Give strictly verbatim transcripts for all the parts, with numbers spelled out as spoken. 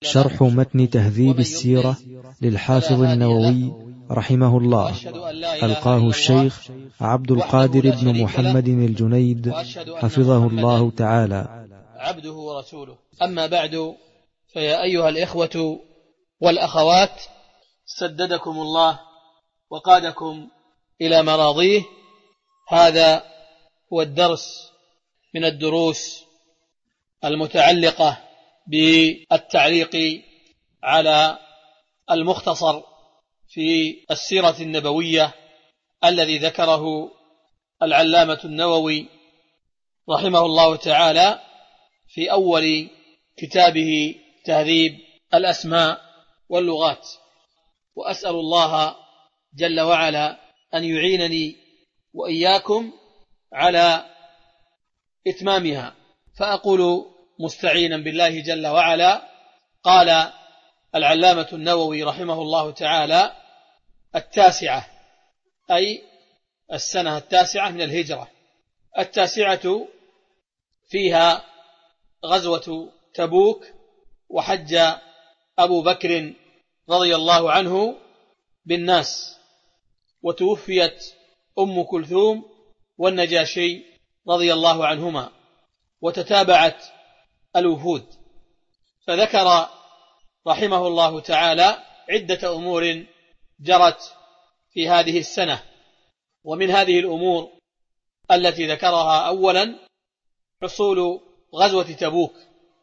شرح متن تهذيب السيرة للحافظ النووي رحمه الله، ألقاه الشيخ عبد القادر بن محمد الجنيد حفظه الله تعالى. عبده ورسوله. أما بعد، فيا أيها الإخوة والأخوات، سددكم الله وقادكم إلى مراضيه. هذا هو الدرس من الدروس المتعلقة بالتعليق على المختصر في السيرة النبوية الذي ذكره العلامة النووي رحمه الله تعالى في أول كتابه تهذيب الأسماء واللغات. وأسأل الله جل وعلا أن يعينني وإياكم على إتمامها. فأقول مستعينا بالله جل وعلا: قال العلامة النووي رحمه الله تعالى: التاسعة، أي السنة التاسعة من الهجرة. التاسعة فيها غزوة تبوك، وحج أبو بكر رضي الله عنه بالناس، وتوفيت أم كلثوم والنجاشي رضي الله عنهما، وتتابعت الوفود. فذكر رحمه الله تعالى عدة أمور جرت في هذه السنة. ومن هذه الأمور التي ذكرها أولا حصول غزوة تبوك.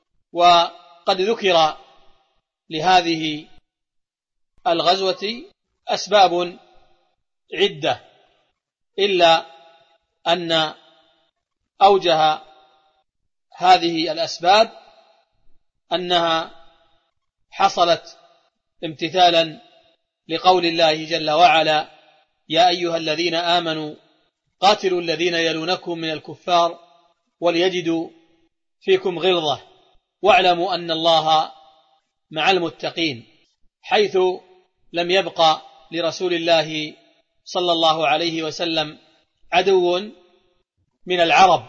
وقد ذكر لهذه الغزوة أسباب عدة، إلا أن أوجه هذه الأسباب أنها حصلت امتثالا لقول الله جل وعلا: يا أيها الذين آمنوا قاتلوا الذين يلونكم من الكفار وليجدوا فيكم غلظة واعلموا أن الله مع المتقين، حيث لم يبق لرسول الله صلى الله عليه وسلم عدو من العرب،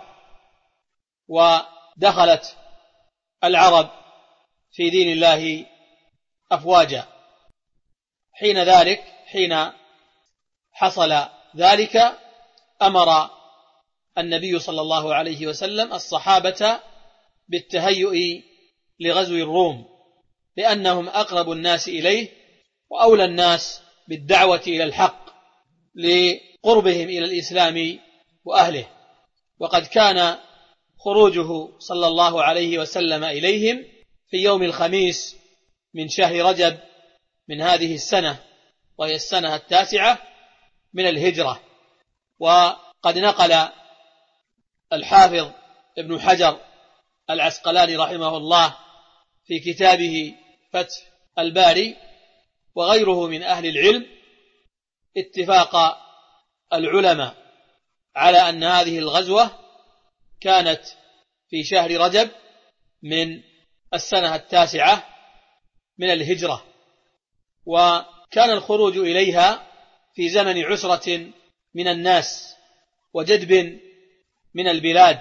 ودخلت العرب في دين الله أفواجا. حين ذلك حين حصل ذلك أمر النبي صلى الله عليه وسلم الصحابة بالتهيؤ لغزو الروم، لأنهم أقرب الناس إليه وأولى الناس بالدعوة إلى الحق لقربهم إلى الإسلام وأهله. وقد كان خروجه صلى الله عليه وسلم إليهم في يوم الخميس من شهر رجب من هذه السنة، وهي السنة التاسعة من الهجرة. وقد نقل الحافظ ابن حجر العسقلاني رحمه الله في كتابه فتح الباري وغيره من أهل العلم اتفاق العلماء على أن هذه الغزوة كانت في شهر رجب من السنة التاسعة من الهجرة، وكان الخروج إليها في زمن عسرة من الناس وجدب من البلاد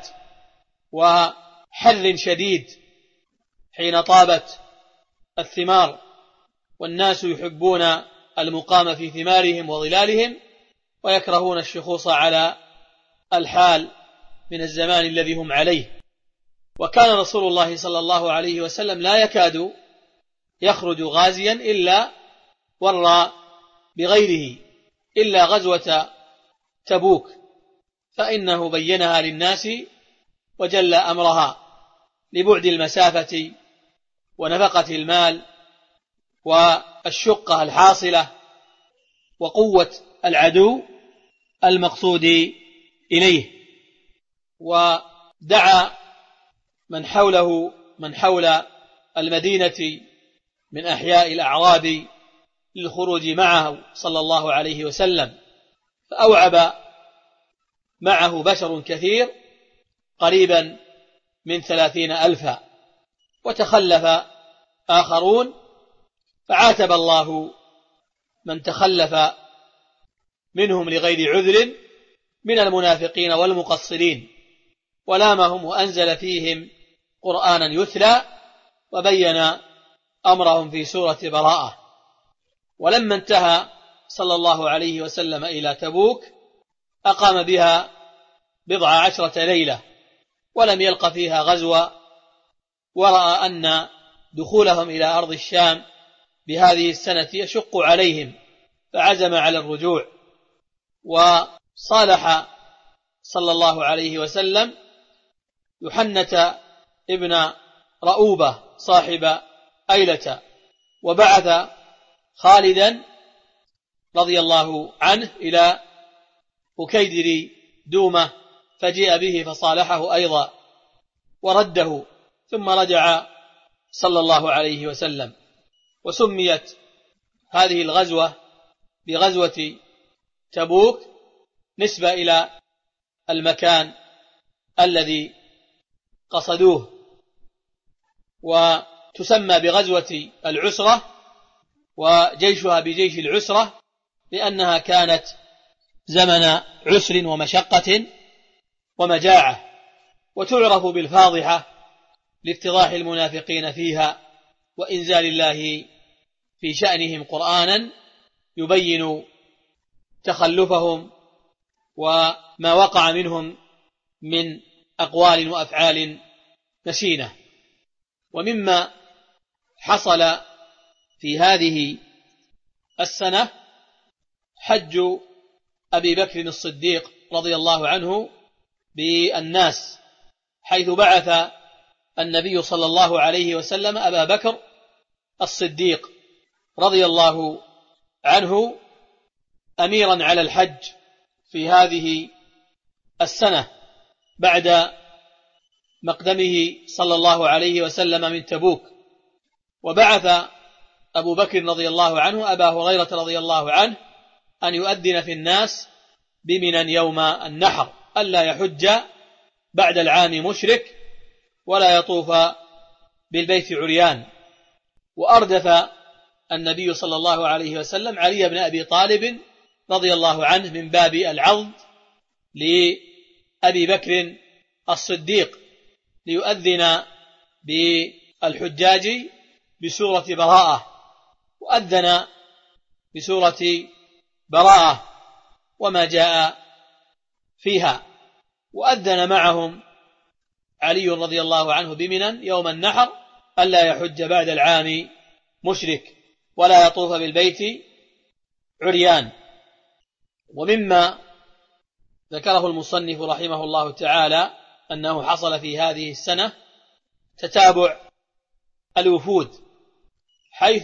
وحر شديد، حين طابت الثمار والناس يحبون المقام في ثمارهم وظلالهم، ويكرهون الشخوص على الحال من الزمان الذي هم عليه. وكان رسول الله صلى الله عليه وسلم لا يكاد يخرج غازيا إلا ورى بغيره، إلا غزوة تبوك، فإنه بينها للناس وجل أمرها لبعد المسافة ونفقة المال والشقة الحاصلة وقوة العدو المقصود إليه. ودعا من حوله من حول المدينة من أحياء الأعراب للخروج معه صلى الله عليه وسلم، فأوعب معه بشر كثير قريبا من ثلاثين ألفا، وتخلف آخرون، فعاتب الله من تخلف منهم لغير عذر من المنافقين والمقصرين، ولامهم وأنزل فيهم قرآنا يتلى، وبين أمرهم في سورة براءة. ولما انتهى صلى الله عليه وسلم إلى تبوك أقام بها بضع عشرة ليلة ولم يلق فيها غزوة، ورأى أن دخولهم إلى أرض الشام بهذه السنة يشق عليهم فعزم على الرجوع. وصالح صلى الله عليه وسلم يحنة ابن رؤوبة صاحب أيلة، وبعث خالدا رضي الله عنه إلى أكيدر دومة فجيء به فصالحه أيضا ورده، ثم رجع صلى الله عليه وسلم. وسميت هذه الغزوة بغزوة تبوك نسبة إلى المكان الذي قصدوه، وتسمى بغزوة العسرة وجيشها بجيش العسرة لأنها كانت زمن عسر ومشقة ومجاعة، وتعرف بالفاضحة لافتضاح المنافقين فيها وإنزال الله في شأنهم قرآنا يبين تخلفهم وما وقع منهم من أقوال وأفعال نسينة. ومما حصل في هذه السنة حج أبي بكر الصديق رضي الله عنه بالناس، حيث بعث النبي صلى الله عليه وسلم أبا بكر الصديق رضي الله عنه أميرا على الحج في هذه السنة بعد مقدمه صلى الله عليه وسلم من تبوك. وبعث أبو بكر رضي الله عنه أبا هريرة رضي الله عنه أن يؤذن في الناس بمنى يوم النحر ألا يحج بعد العام مشرك ولا يطوف بالبيت عريان. وأردف النبي صلى الله عليه وسلم علي بن أبي طالب رضي الله عنه من باب العضد لأبي بكر الصديق ليؤذن بالحجاج بسورة براءة، وأذن بسورة براءة وما جاء فيها، وأذن معهم علي رضي الله عنه بمنى يوم النحر ألا يحج بعد العام مشرك ولا يطوف بالبيت عريان. ومما ذكره المصنف رحمه الله تعالى أنه حصل في هذه السنة تتابع الوفود، حيث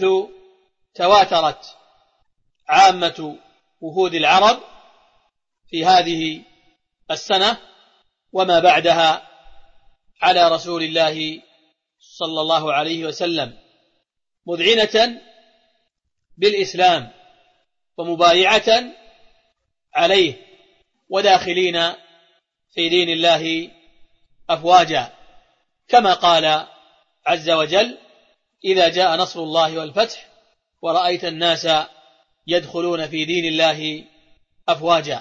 تواترت عامة وفود العرب في هذه السنة وما بعدها على رسول الله صلى الله عليه وسلم مذعنة بالإسلام ومبايعة عليه وداخلين في دين الله أفواجا، كما قال عز وجل: إذا جاء نصر الله والفتح ورأيت الناس يدخلون في دين الله أفواجا،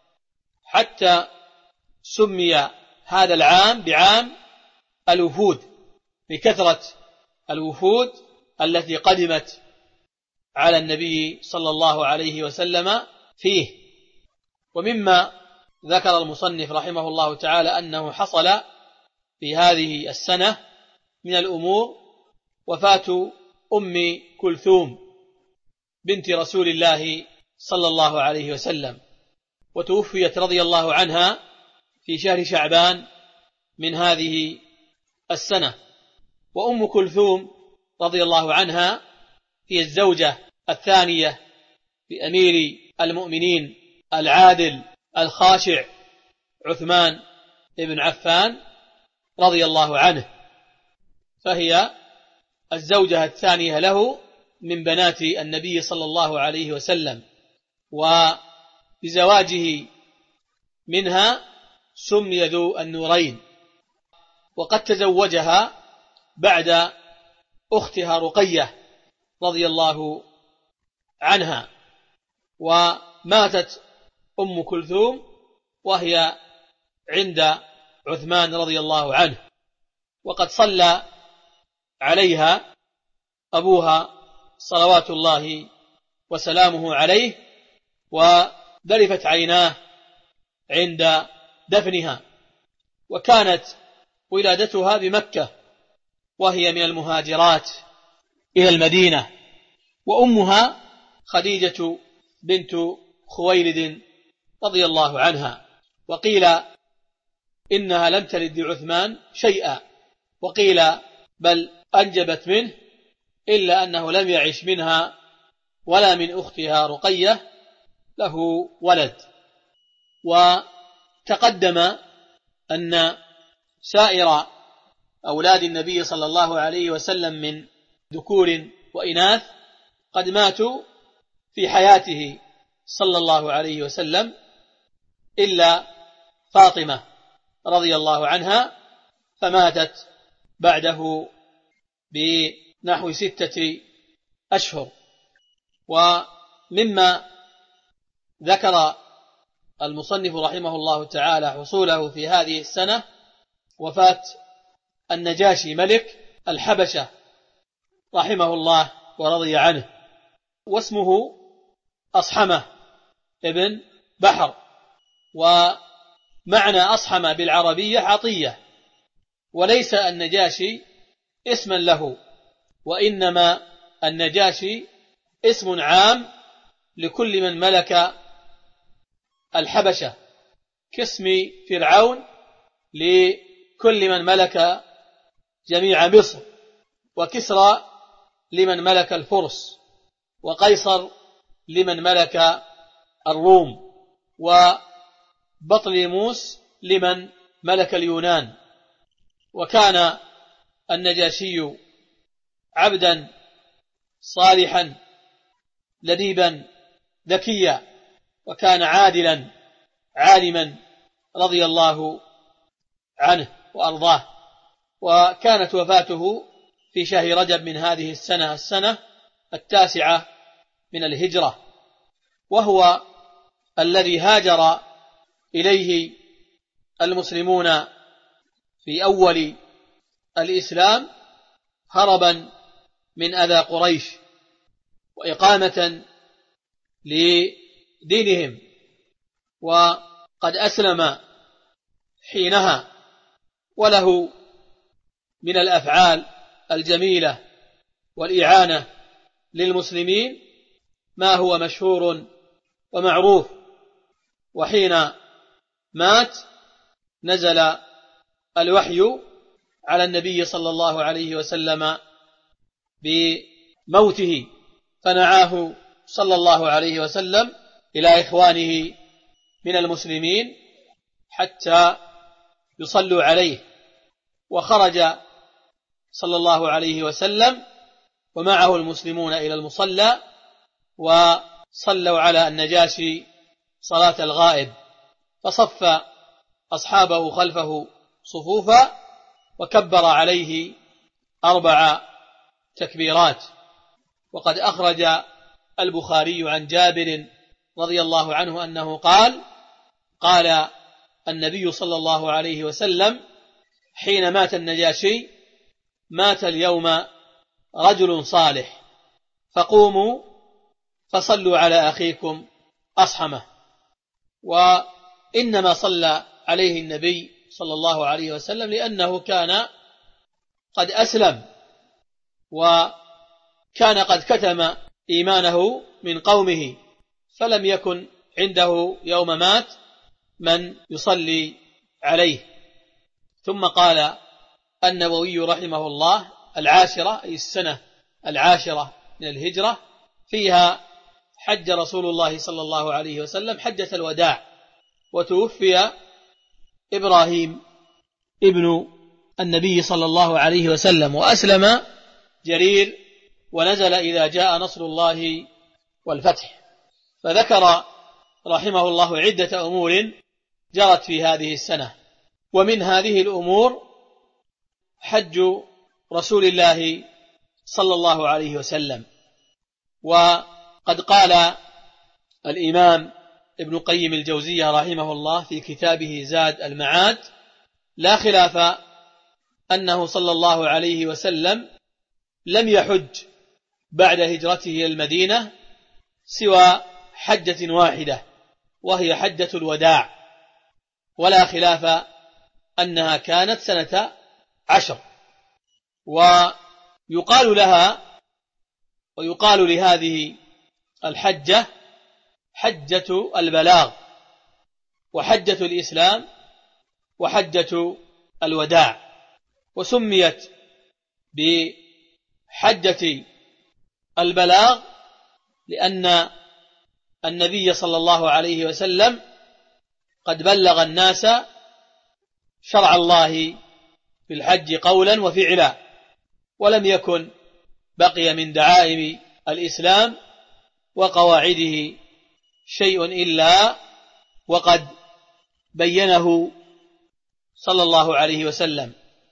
حتى سمي هذا العام بعام الوفود بكثرة الوفود التي قدمت على النبي صلى الله عليه وسلم فيه. ومما ذكر المصنف رحمه الله تعالى أنه حصل في هذه السنة من الأمور وفاة أم كلثوم بنت رسول الله صلى الله عليه وسلم، وتوفيت رضي الله عنها في شهر شعبان من هذه السنة. وأم كلثوم رضي الله عنها هي الزوجة الثانية لأمير المؤمنين العادل الخاشع عثمان بن عفان رضي الله عنه، فهي الزوجة الثانية له من بنات النبي صلى الله عليه وسلم، وبزواجه منها سمي ذو النورين. وقد تزوجها بعد أختها رقية رضي الله عنها، وماتت أم كلثوم وهي عند عثمان رضي الله عنه، وقد صلى عليها أبوها صلوات الله وسلامه عليه، وذرفت عيناه عند دفنها. وكانت ولادتها بمكة، وهي من المهاجرات إلى المدينة، وأمها خديجة بنت خويلد رضي الله عنها. وقيل إنها لم تلد بعثمان شيئا، وقيل بل أنجبت منه، إلا أنه لم يعش منها ولا من أختها رقية له ولد. وتقدم أن سائر أولاد النبي صلى الله عليه وسلم من ذكور وإناث قد ماتوا في حياته صلى الله عليه وسلم، إلا فاطمة رضي الله عنها، فماتت بعده بنحو ستة أشهر. ومما ذكر المصنف رحمه الله تعالى حصوله في هذه السنة وفاة النجاشي ملك الحبشة رحمه الله ورضي عنه، واسمه أصحمة ابن بحر. ومعنى أصحمة بالعربية عطية، وليس النجاشي اسما له، وإنما النجاشي اسم عام لكل من ملك الحبشة، كاسم فرعون لكل من ملك جميع مصر، وكسرى لمن ملك الفرس، وقيصر لمن ملك الروم، وبطليموس لمن ملك اليونان. وكان النجاشي عبدا صالحا لذيذا ذكيا، وكان عادلا عالما رضي الله عنه وأرضاه. وكانت وفاته في شهر رجب من هذه السنة السنة التاسعة من الهجرة، وهو الذي هاجر إليه المسلمون في أول الإسلام هربا من أذى قريش وإقامة لدينهم، وقد أسلم حينها، وله من الأفعال الجميلة والإعانة للمسلمين ما هو مشهور ومعروف. وحين مات نزل الوحي على النبي صلى الله عليه وسلم بموته، فنعاه صلى الله عليه وسلم إلى إخوانه من المسلمين حتى يصلوا عليه، وخرج صلى الله عليه وسلم ومعه المسلمون إلى المصلى، وصلوا على النجاشي صلاة الغائب، فصف أصحابه خلفه صفوفا وكبر عليه أربع تكبيرات. وقد أخرج البخاري عن جابر رضي الله عنه أنه قال قال النبي صلى الله عليه وسلم حين مات النجاشي: مات اليوم رجل صالح، فقوموا فصلوا على أخيكم أصحمه. وإنما صلى عليه النبي صلى الله عليه وسلم لأنه كان قد أسلم، وكان قد كتم إيمانه من قومه، فلم يكن عنده يوم مات من يصلي عليه. ثم قال النووي رحمه الله: العاشرة أي السنة العاشرة من الهجرة فيها حج رسول الله صلى الله عليه وسلم حجة الوداع، وتوفي إبراهيم ابن النبي صلى الله عليه وسلم، وأسلم جرير ونزل إذا جاء نصر الله والفتح. فذكر رحمه الله عدة أمور جرت في هذه السنة، ومن هذه الأمور حج رسول الله صلى الله عليه وسلم. وقد قال الإمام ابن قيم الجوزية رحمه الله في كتابه زاد المعاد: لا خلاف أنه صلى الله عليه وسلم لم يحج بعد هجرته إلى المدينة سوى حجة واحدة وهي حجة الوداع، ولا خلاف أنها كانت سنة عشر. ويقال لها ويقال لهذه الحجة حجة البلاغ وحجة الإسلام وحجة الوداع، وسميت بحجة البلاغ لأن النبي صلى الله عليه وسلم قد بلغ الناس شرع الله في الحج قولا وفعلا، ولم يكن بقي من دعائم الإسلام وقواعده شيء إلا وقد بينه صلى الله عليه وسلم.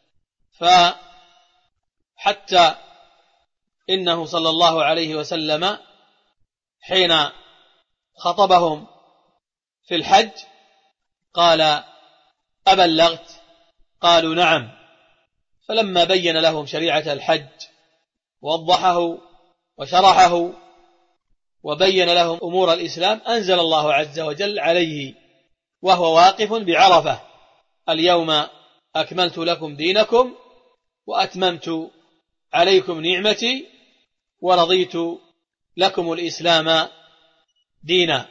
فحتى إنه صلى الله عليه وسلم حين خطبهم في الحج قال: أبلغت؟ قالوا: نعم. فلما بين لهم شريعة الحج ووضحه وشرحه وبين لهم أمور الإسلام أنزل الله عز وجل عليه وهو واقف بعرفة: اليوم أكملت لكم دينكم وأتممت عليكم نعمتي ورضيت لكم الإسلام دينا.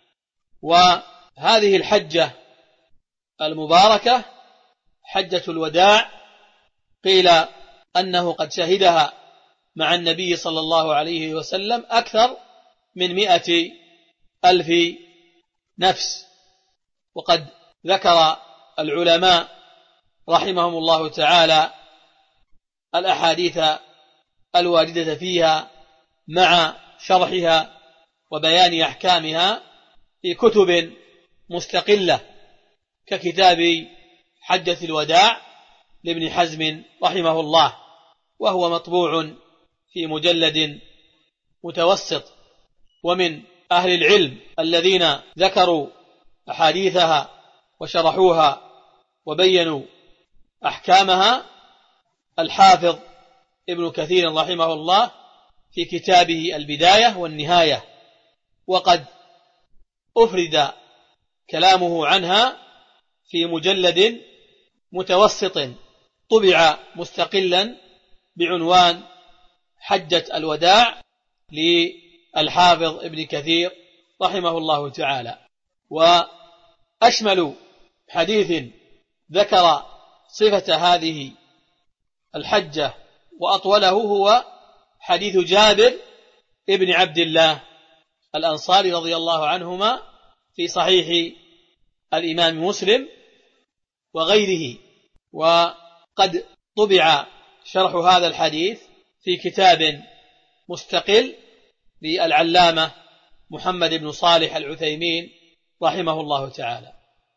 وهذه الحجة المباركة حجة الوداع قيل أنه قد شهدها مع النبي صلى الله عليه وسلم أكثر من مئة ألف نفس. وقد ذكر العلماء رحمهم الله تعالى الأحاديث الواردة فيها مع شرحها وبيان أحكامها في كتب مستقلة ككتاب حجة الوداع لابن حزم رحمه الله، وهو مطبوع في مجلد متوسط. ومن أهل العلم الذين ذكروا أحاديثها وشرحوها وبينوا أحكامها الحافظ ابن كثير رحمه الله في كتابه البداية والنهاية، وقد أفرد كلامه عنها في مجلد متوسط طبع مستقلا بعنوان حجة الوداع للحافظ ابن كثير رحمه الله تعالى. وأشمل حديث ذكر صفة هذه الحجة وأطوله هو حديث جابر ابن عبد الله الأنصاري رضي الله عنهما في صحيح الإمام مسلم وغيره. وقد طبع شرح هذا الحديث في كتاب مستقل للعلامة محمد بن صالح العثيمين رحمه الله تعالى.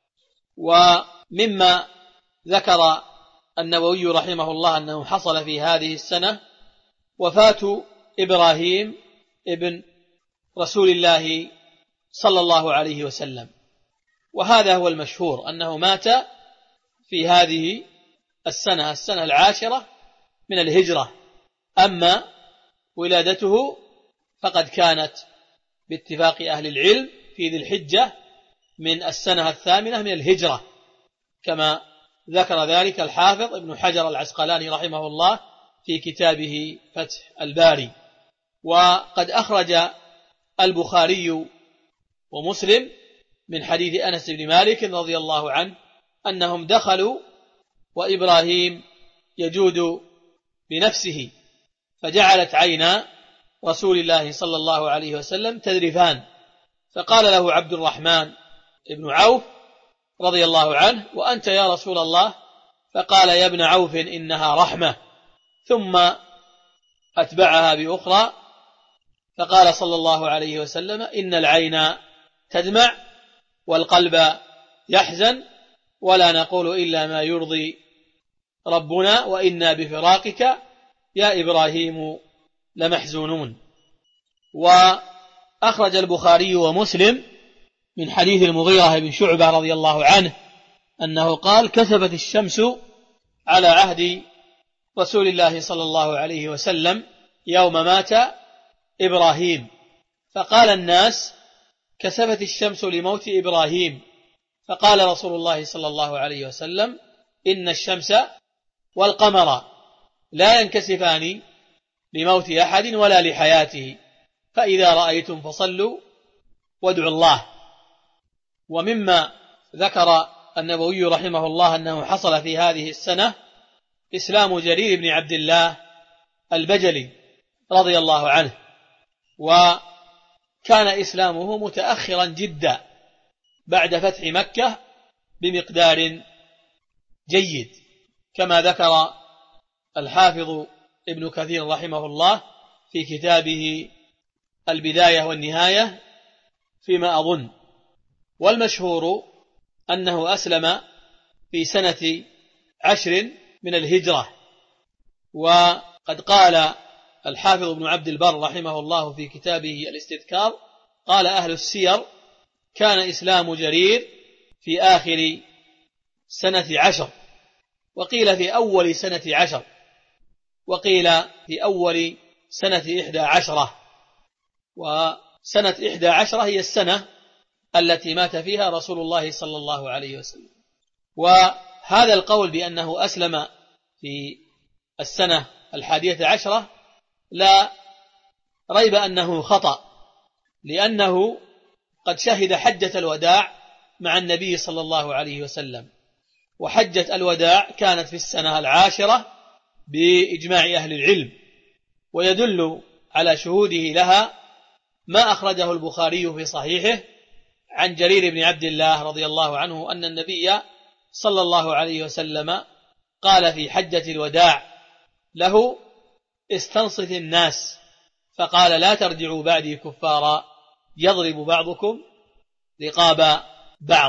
ومما ذكر النووي رحمه الله أنه حصل في هذه السنة وفاة إبراهيم ابن رسول الله صلى الله عليه وسلم، وهذا هو المشهور أنه مات في هذه السنة السنة العاشرة من الهجرة. أما ولادته فقد كانت باتفاق أهل العلم في ذي الحجة من السنة الثامنة من الهجرة، كما ذكر ذلك الحافظ ابن حجر العسقلاني رحمه الله في كتابه فتح الباري. وقد أخرج البخاري ومسلم من حديث أنس بن مالك رضي الله عنه أنهم دخلوا وإبراهيم يجود بنفسه، فجعلت عينا رسول الله صلى الله عليه وسلم تذرفان، فقال له عبد الرحمن بن عوف رضي الله عنه: وأنت يا رسول الله؟ فقال: يا ابن عوف إنها رحمة. ثم أتبعها بأخرى فقال صلى الله عليه وسلم: إن العين تدمع والقلب يحزن ولا نقول إلا ما يرضي ربنا وإنا بفراقك يا إبراهيم لمحزونون. وأخرج البخاري ومسلم من حديث المغيرة بن شعبة رضي الله عنه أنه قال: كسفت الشمس على عهد رسول الله صلى الله عليه وسلم يوم مات إبراهيم، فقال الناس: كسفت الشمس لموت إبراهيم. فقال رسول الله صلى الله عليه وسلم: إن الشمس والقمر لا ينكسفان لموت أحد ولا لحياته، فإذا رأيتم فصلوا وادعوا الله. ومما ذكر النووي رحمه الله أنه حصل في هذه السنة إسلام جرير بن عبد الله البجلي رضي الله عنه، وكان إسلامه متأخرا جدا بعد فتح مكة بمقدار جيد، كما ذكر الحافظ ابن كثير رحمه الله في كتابه البداية والنهاية فيما أظن. والمشهور أنه أسلم في سنة عشر من الهجرة. وقد قال الحافظ ابن عبد البر رحمه الله في كتابه الاستذكار: قال أهل السير: كان إسلام جرير في آخر سنة عشر، وقيل في أول سنة عشر، وقيل في أول سنة إحدى عشرة. وسنة إحدى عشرة هي السنة التي مات فيها رسول الله صلى الله عليه وسلم. وهذا القول بأنه أسلم في السنة الحادية عشرة لا ريب أنه خطأ، لأنه قد شهد حجة الوداع مع النبي صلى الله عليه وسلم، وحجة الوداع كانت في السنة العاشرة بإجماع أهل العلم، ويدل على شهوده لها ما أخرجه البخاري في صحيحه عن جرير بن عبد الله رضي الله عنه أن النبي صلى الله عليه وسلم قال في حجة الوداع له: استنصت الناس، فقال: لا ترجعوا بعدي كفارا يضرب بعضكم رقاب بعض.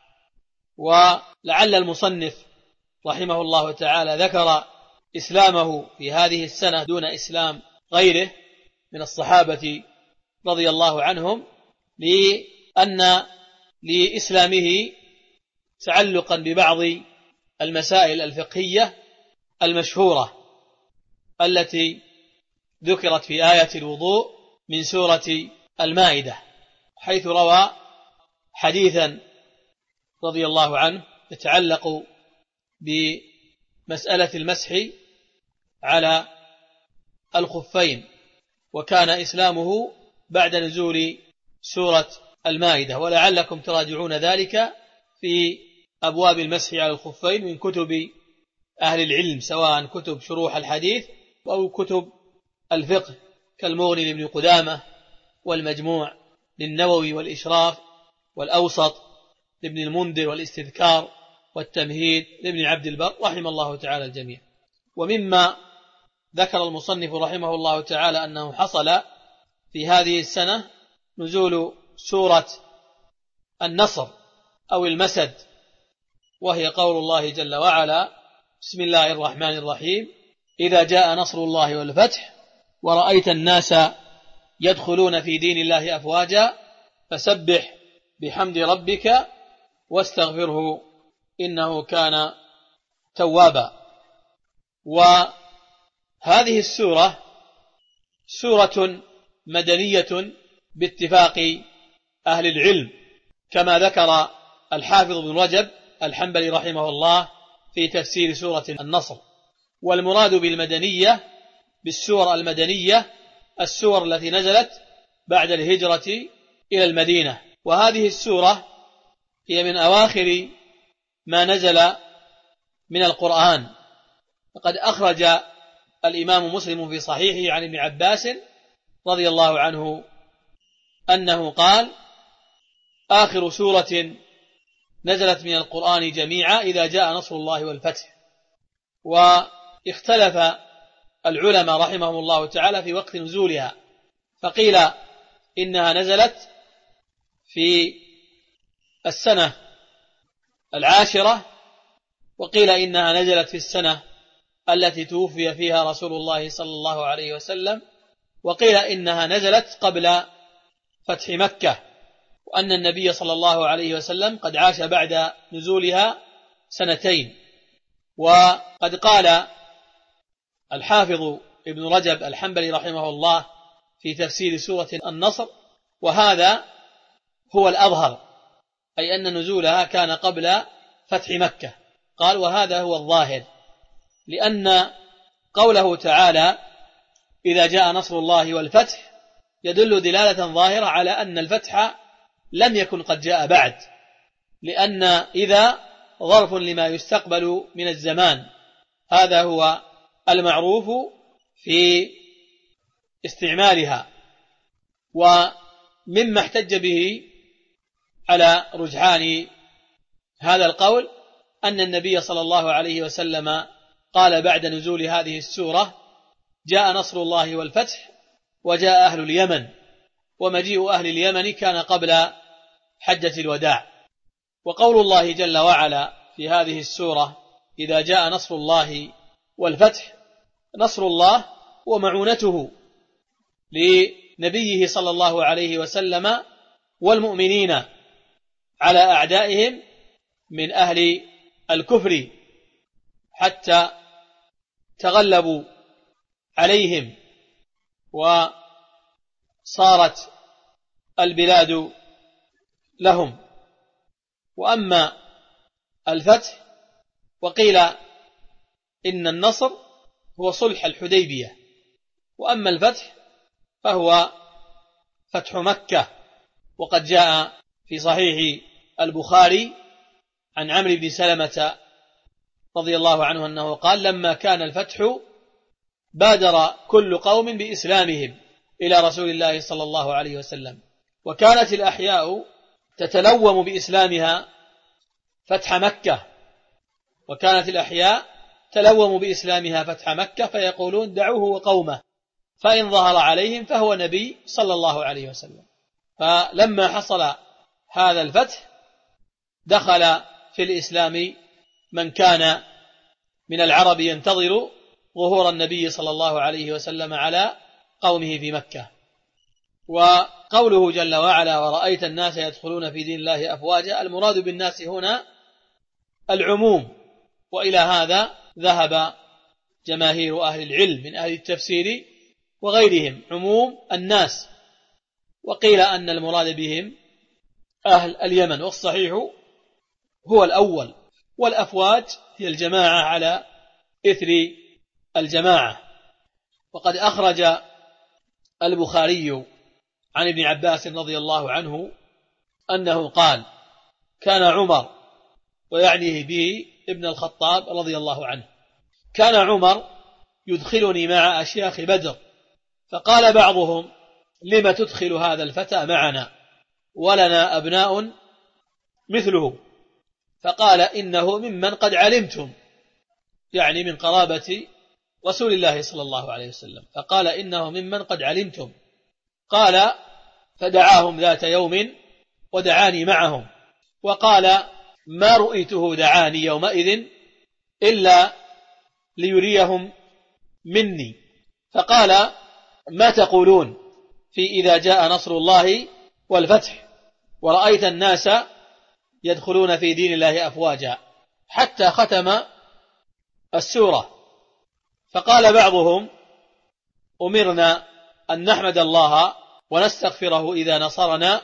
ولعل المصنف رحمه الله تعالى ذكر إسلامه في هذه السنة دون إسلام غيره من الصحابة رضي الله عنهم، لأن لإسلامه تعلقا ببعض المسائل الفقهية المشهورة التي ذكرت في آية الوضوء من سورة المائدة، حيث روى حديثا رضي الله عنه يتعلق بمسألة المسح على الخفين، وكان إسلامه بعد نزول سورة المائدة. ولعلكم تراجعون ذلك في أبواب المسح على الخفين من كتب أهل العلم، سواء كتب شروح الحديث أو كتب الفقه كالمغني لابن قدامة، والمجموع للنووي، والإشراف، والأوسط لابن المنذر، والاستذكار، والتمهيد لابن عبد البر رحم الله تعالى الجميع. ومما ذكر المصنف رحمه الله تعالى أنه حصل في هذه السنة نزول سورة النصر أو المسد، وهي قول الله جل وعلا: بسم الله الرحمن الرحيم: إذا جاء نصر الله والفتح ورأيت الناس يدخلون في دين الله أفواجا فسبح بحمد ربك واستغفره إنه كان توابا. وهذه السورة سورة مدنية باتفاق أهل العلم، كما ذكر الحافظ بن رجب الحنبلي رحمه الله في تفسير سورة النصر. والمراد بالمدنية بالسور المدنية السور التي نزلت بعد الهجرة إلى المدينة. وهذه السورة هي من أواخر ما نزل من القرآن، فقد أخرج الإمام مسلم في صحيحه عن ابن عباس رضي الله عنه أنه قال: آخر سورة نزلت من القرآن جميعا إذا جاء نصر الله والفتح. واختلف العلماء رحمهم الله تعالى في وقت نزولها، فقيل إنها نزلت في السنة العاشرة، وقيل إنها نزلت في السنة التي توفي فيها رسول الله صلى الله عليه وسلم، وقيل إنها نزلت قبل فتح مكة، وأن النبي صلى الله عليه وسلم قد عاش بعد نزولها سنتين. وقد قال الحافظ ابن رجب الحنبلي رحمه الله في تفسير سورة النصر، وهذا هو الأظهر، أي أن نزولها كان قبل فتح مكة. قال وهذا هو الظاهر، لأن قوله تعالى إذا جاء نصر الله والفتح يدل دلالة ظاهرة على أن الفتح لم يكن قد جاء بعد، لأن إذا ظرف لما يستقبل من الزمان، هذا هو المعروف في استعمالها. ومما احتج به على رجحان هذا القول أن النبي صلى الله عليه وسلم قال بعد نزول هذه السورة جاء نصر الله والفتح وجاء أهل اليمن، ومجيء أهل اليمن كان قبل حجة الوداع. وقول الله جل وعلا في هذه السورة إذا جاء نصر الله والفتح، نصر الله ومعونته لنبيه صلى الله عليه وسلم والمؤمنين على أعدائهم من أهل الكفر حتى تغلبوا عليهم وصارت البلاد لهم. وأما الفتح وقيل إن النصر هو صلح الحديبية، وأما الفتح فهو فتح مكة. وقد جاء في صحيح البخاري عن عمرو بن سلمة رضي الله عنه أنه قال لما كان الفتح بادر كل قوم بإسلامهم إلى رسول الله صلى الله عليه وسلم، وكانت الأحياء تتلوم بإسلامها فتح مكة، وكانت الأحياء تلوم بإسلامها فتح مكة فيقولون دعوه وقومه فإن ظهر عليهم فهو نبي صلى الله عليه وسلم. فلما حصل هذا الفتح دخل في الإسلام من كان من العرب ينتظر ظهور النبي صلى الله عليه وسلم على قومه في مكة. وقوله جل وعلا ورأيت الناس يدخلون في دين الله أفواجا، المراد بالناس هنا العموم، وإلى هذا ذهب جماهير أهل العلم من أهل التفسير وغيرهم، عموم الناس. وقيل أن المراد بهم أهل اليمن، والصحيح هو الأول، والأفواج هي الجماعة على إثر الجماعة. وقد أخرج البخاري عن ابن عباس رضي الله عنه أنه قال كان عمر، ويعنيه به ابن الخطاب رضي الله عنه، كان عمر يدخلني مع أشياخ بدر، فقال بعضهم لم تدخل هذا الفتى معنا ولنا أبناء مثله؟ فقال إنه ممن قد علمتم، يعني من قرابة رسول الله صلى الله عليه وسلم، فقال إنه ممن قد علمتم. قال فدعاهم ذات يوم ودعاني معهم، وقال ما رؤيته دعاني يومئذ إلا ليريهم مني. فقال ما تقولون في إذا جاء نصر الله والفتح ورأيت الناس يدخلون في دين الله أفواجا، حتى ختم السورة. فقال بعضهم أمرنا أن نحمد الله ونستغفره إذا نصرنا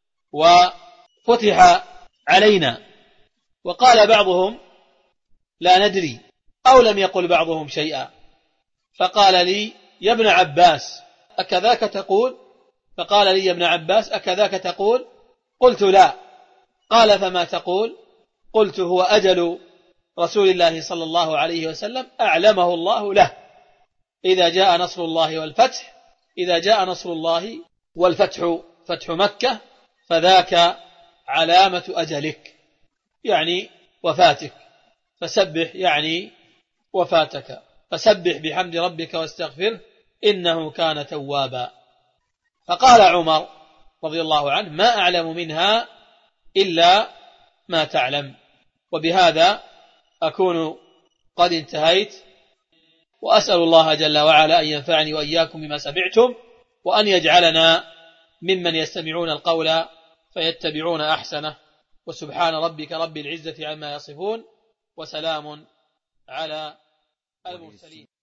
وفتح علينا. وقال بعضهم لا ندري، أو لم يقل بعضهم شيئا. فقال لي يا ابن عباس أكذاك تقول؟ فقال لي يا ابن عباس أكذاك تقول؟ قلت لا. قال فما تقول؟ قلت هو أجل رسول الله صلى الله عليه وسلم أعلمه الله له، إذا جاء نصر الله والفتح، إذا جاء نصر الله والفتح فتح مكة فذاك علامة أجلك، يعني وفاتك، فسبح يعني وفاتك، فسبح بحمد ربك واستغفره إنه كان توابا. فقال عمر رضي الله عنه ما أعلم منها إلا ما تعلم. وبهذا أكون قد انتهيت، وأسأل الله جل وعلا أن ينفعني وإياكم بما سمعتم، وأن يجعلنا ممن يستمعون القول فيتبعون أحسنه. وسبحان ربك رب العزة عما يصفون، وسلام على المرسلين.